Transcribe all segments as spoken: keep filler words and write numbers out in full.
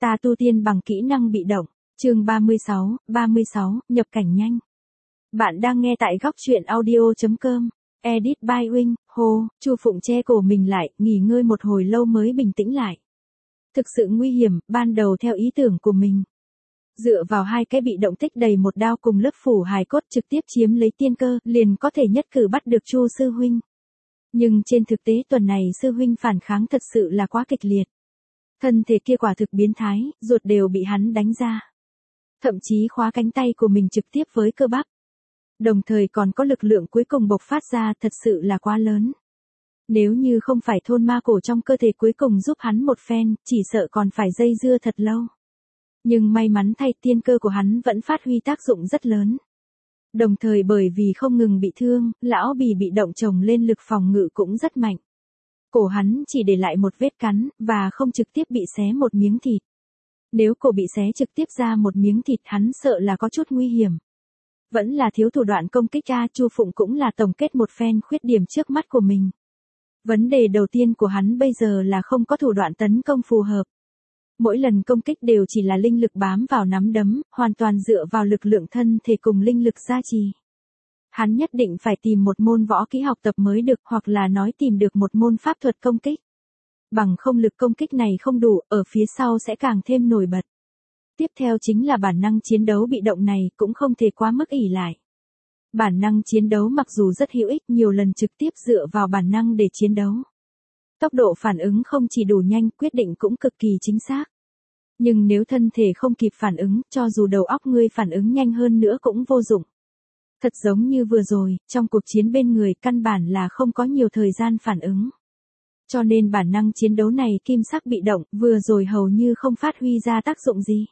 Ta tu tiên bằng kỹ năng bị động, chương ba mươi sáu, ba mươi sáu, nhập cảnh nhanh. Bạn đang nghe tại góc truyện audio chấm com, edit by Wing, Hồ, Chu Phụng che cổ mình lại, nghỉ ngơi một hồi lâu mới bình tĩnh lại. Thực sự nguy hiểm, ban đầu theo ý tưởng của mình. Dựa vào hai cái bị động tích đầy một đao cùng lớp phủ hài cốt trực tiếp chiếm lấy tiên cơ, liền có thể nhất cử bắt được Chu sư huynh. Nhưng trên thực tế tuần này sư huynh phản kháng thật sự là quá kịch liệt. Thân thể kia quả thực biến thái, ruột đều bị hắn đánh ra. Thậm chí khóa cánh tay của mình trực tiếp với cơ bắp. Đồng thời còn có lực lượng cuối cùng bộc phát ra thật sự là quá lớn. Nếu như không phải thôn ma cổ trong cơ thể cuối cùng giúp hắn một phen, chỉ sợ còn phải dây dưa thật lâu. Nhưng may mắn thay tiên cơ của hắn vẫn phát huy tác dụng rất lớn. Đồng thời bởi vì không ngừng bị thương, lão bì bị động chồng lên lực phòng ngự cũng rất mạnh. Cổ hắn chỉ để lại một vết cắn, và không trực tiếp bị xé một miếng thịt. Nếu cổ bị xé trực tiếp ra một miếng thịt hắn sợ là có chút nguy hiểm. Vẫn là thiếu thủ đoạn công kích A Chu Phụng cũng là tổng kết một phen khuyết điểm trước mắt của mình. Vấn đề đầu tiên của hắn bây giờ là không có thủ đoạn tấn công phù hợp. Mỗi lần công kích đều chỉ là linh lực bám vào nắm đấm, hoàn toàn dựa vào lực lượng thân thể cùng linh lực gia trì. Hắn nhất định phải tìm một môn võ kỹ học tập mới được, hoặc là nói tìm được một môn pháp thuật công kích. Bằng không lực công kích này không đủ, ở phía sau sẽ càng thêm nổi bật. Tiếp theo chính là bản năng chiến đấu bị động này cũng không thể quá mức ỷ lại. Bản năng chiến đấu mặc dù rất hữu ích, nhiều lần trực tiếp dựa vào bản năng để chiến đấu. Tốc độ phản ứng không chỉ đủ nhanh, quyết định cũng cực kỳ chính xác. Nhưng nếu thân thể không kịp phản ứng, cho dù đầu óc ngươi phản ứng nhanh hơn nữa cũng vô dụng. Thật giống như vừa rồi, trong cuộc chiến bên người căn bản là không có nhiều thời gian phản ứng. Cho nên bản năng chiến đấu này kim sắc bị động, vừa rồi hầu như không phát huy ra tác dụng gì.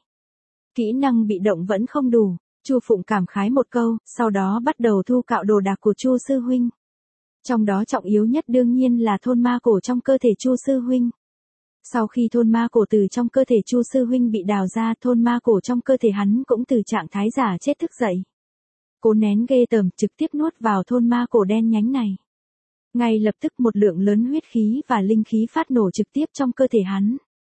Kỹ năng bị động vẫn không đủ, Chu Phụng cảm khái một câu, sau đó bắt đầu thu cạo đồ đạc của Chu sư huynh. Trong đó trọng yếu nhất đương nhiên là thôn ma cổ trong cơ thể Chu sư huynh. Sau khi thôn ma cổ từ trong cơ thể Chu sư huynh bị đào ra, thôn ma cổ trong cơ thể hắn cũng từ trạng thái giả chết thức dậy. Cố nén ghê tởm trực tiếp nuốt vào thôn ma cổ đen nhánh này. Ngay lập tức một lượng lớn huyết khí và linh khí phát nổ trực tiếp trong cơ thể hắn.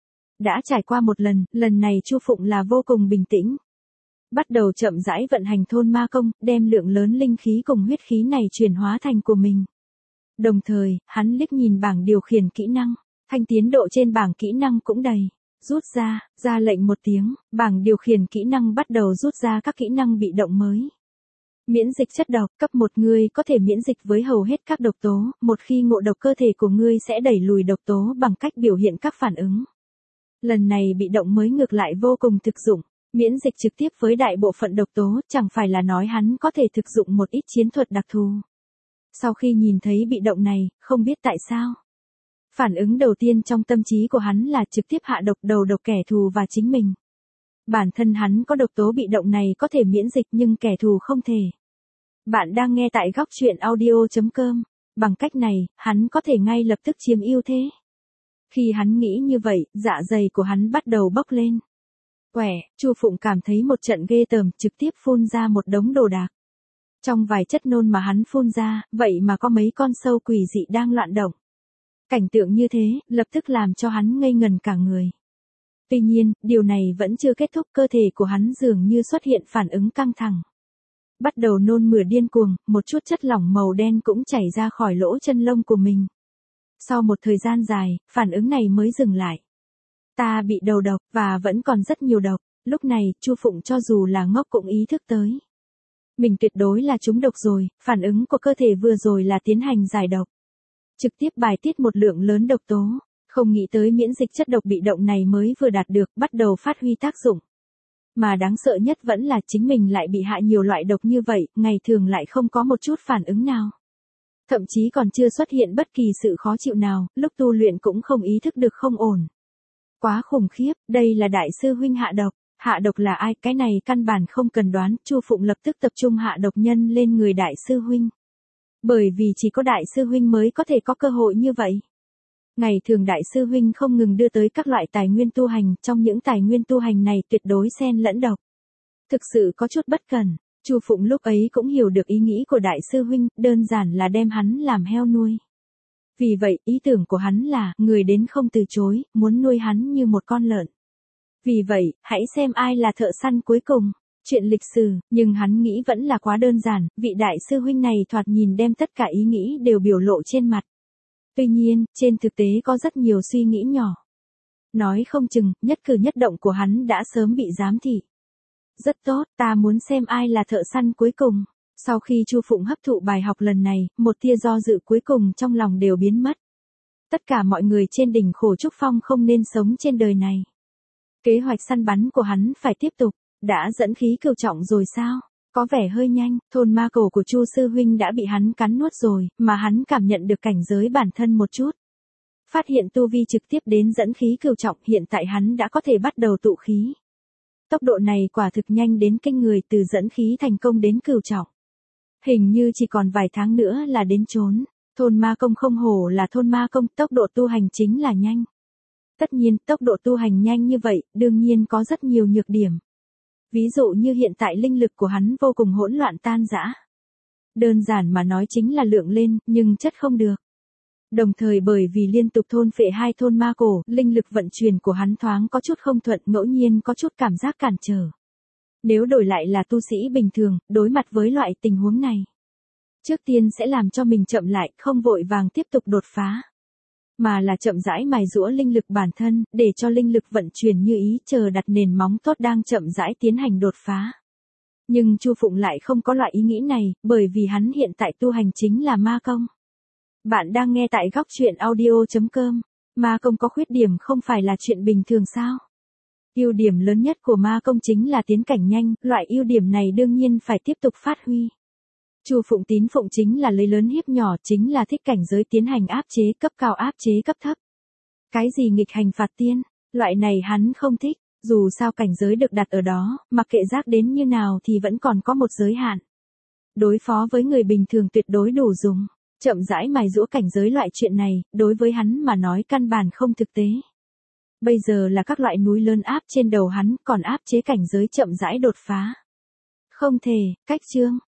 Đã trải qua một lần, lần này Chu Phụng là vô cùng bình tĩnh. Bắt đầu chậm rãi vận hành thôn ma công, đem lượng lớn linh khí cùng huyết khí này chuyển hóa thành của mình. Đồng thời, hắn liếc nhìn bảng điều khiển kỹ năng, thanh tiến độ trên bảng kỹ năng cũng đầy. Rút ra, ra lệnh một tiếng, bảng điều khiển kỹ năng bắt đầu rút ra các kỹ năng bị động mới. Miễn dịch chất độc, cấp một ngươi có thể miễn dịch với hầu hết các độc tố, một khi ngộ độc cơ thể của ngươi sẽ đẩy lùi độc tố bằng cách biểu hiện các phản ứng. Lần này bị động mới ngược lại vô cùng thực dụng, miễn dịch trực tiếp với đại bộ phận độc tố, chẳng phải là nói hắn có thể thực dụng một ít chiến thuật đặc thù. Sau khi nhìn thấy bị động này, không biết tại sao. Phản ứng đầu tiên trong tâm trí của hắn là trực tiếp hạ độc đầu độc kẻ thù và chính mình. Bản thân hắn có độc tố bị động này có thể miễn dịch nhưng kẻ thù không thể. Bạn đang nghe tại góc truyện audio chấm com. Bằng cách này, hắn có thể ngay lập tức chiếm ưu thế. Khi hắn nghĩ như vậy, dạ dày của hắn bắt đầu bốc lên. Quẻ, Chu Phụng cảm thấy một trận ghê tởm, trực tiếp phun ra một đống đồ đạc. Trong vài chất nôn mà hắn phun ra, vậy mà có mấy con sâu quỷ dị đang loạn động. Cảnh tượng như thế, lập tức làm cho hắn ngây ngần cả người. Tuy nhiên, điều này vẫn chưa kết thúc, cơ thể của hắn dường như xuất hiện phản ứng căng thẳng. Bắt đầu nôn mửa điên cuồng, một chút chất lỏng màu đen cũng chảy ra khỏi lỗ chân lông của mình. Sau một thời gian dài, phản ứng này mới dừng lại. Ta bị đầu độc, và vẫn còn rất nhiều độc. Lúc này, Chu Phụng cho dù là ngốc cũng ý thức tới. Mình tuyệt đối là trúng độc rồi, phản ứng của cơ thể vừa rồi là tiến hành giải độc. Trực tiếp bài tiết một lượng lớn độc tố. Không nghĩ tới miễn dịch chất độc bị động này mới vừa đạt được, bắt đầu phát huy tác dụng. Mà đáng sợ nhất vẫn là chính mình lại bị hạ nhiều loại độc như vậy, ngày thường lại không có một chút phản ứng nào. Thậm chí còn chưa xuất hiện bất kỳ sự khó chịu nào, lúc tu luyện cũng không ý thức được không ổn. Quá khủng khiếp, đây là đại sư huynh hạ độc. Hạ độc là ai, cái này căn bản không cần đoán, Chu Phụng lập tức tập trung hạ độc nhân lên người đại sư huynh. Bởi vì chỉ có đại sư huynh mới có thể có cơ hội như vậy. Ngày thường đại sư huynh không ngừng đưa tới các loại tài nguyên tu hành, trong những tài nguyên tu hành này tuyệt đối xen lẫn độc. Thực sự có chút bất cần, Chu Phụng lúc ấy cũng hiểu được ý nghĩ của đại sư huynh, đơn giản là đem hắn làm heo nuôi. Vì vậy, ý tưởng của hắn là, người đến không từ chối, muốn nuôi hắn như một con lợn. Vì vậy, hãy xem ai là thợ săn cuối cùng. Chuyện lịch sử, nhưng hắn nghĩ vẫn là quá đơn giản, vị đại sư huynh này thoạt nhìn đem tất cả ý nghĩ đều biểu lộ trên mặt. Tuy nhiên, trên thực tế có rất nhiều suy nghĩ nhỏ. Nói không chừng, nhất cử nhất động của hắn đã sớm bị giám thị. Rất tốt, ta muốn xem ai là thợ săn cuối cùng. Sau khi Chu Phụng hấp thụ bài học lần này, một tia do dự cuối cùng trong lòng đều biến mất. Tất cả mọi người trên đỉnh Khổ Trúc Phong không nên sống trên đời này. Kế hoạch săn bắn của hắn phải tiếp tục. Đã dẫn khí cửu trọng rồi sao? Có vẻ hơi nhanh, thôn ma cổ của Chu sư huynh đã bị hắn cắn nuốt rồi, mà hắn cảm nhận được cảnh giới bản thân một chút. Phát hiện tu vi trực tiếp đến dẫn khí cửu trọng, hiện tại hắn đã có thể bắt đầu tụ khí. Tốc độ này quả thực nhanh đến kinh người, từ dẫn khí thành công đến cửu trọng. Hình như chỉ còn vài tháng nữa là đến chốn. Thôn ma công không hổ là thôn ma công, tốc độ tu hành chính là nhanh. Tất nhiên, tốc độ tu hành nhanh như vậy, đương nhiên có rất nhiều nhược điểm. Ví dụ như hiện tại linh lực của hắn vô cùng hỗn loạn tan rã. Đơn giản mà nói chính là lượng lên, nhưng chất không được. Đồng thời bởi vì liên tục thôn phệ hai thôn ma cổ, linh lực vận chuyển của hắn thoáng có chút không thuận, ngẫu nhiên có chút cảm giác cản trở. Nếu đổi lại là tu sĩ bình thường, đối mặt với loại tình huống này, trước tiên sẽ làm cho mình chậm lại, không vội vàng tiếp tục đột phá. Mà là chậm rãi mài giũa linh lực bản thân, để cho linh lực vận chuyển như ý, chờ đặt nền móng tốt đang chậm rãi tiến hành đột phá. Nhưng Chu Phụng lại không có loại ý nghĩ này, bởi vì hắn hiện tại tu hành chính là ma công. Bạn đang nghe tại góc truyện audio chấm com. Ma công có khuyết điểm không phải là chuyện bình thường sao? Ưu điểm lớn nhất của ma công chính là tiến cảnh nhanh, loại ưu điểm này đương nhiên phải tiếp tục phát huy. Chu Phụng tín phụng chính là lấy lớn hiếp nhỏ, chính là thích cảnh giới tiến hành áp chế, cấp cao áp chế cấp thấp. Cái gì nghịch hành phạt tiên, loại này hắn không thích, dù sao cảnh giới được đặt ở đó, mặc kệ giác đến như nào thì vẫn còn có một giới hạn. Đối phó với người bình thường tuyệt đối đủ dùng, chậm rãi mài giũa cảnh giới loại chuyện này, đối với hắn mà nói căn bản không thực tế. Bây giờ là các loại núi lớn áp trên đầu hắn, còn áp chế cảnh giới chậm rãi đột phá. Không thể, cách chương.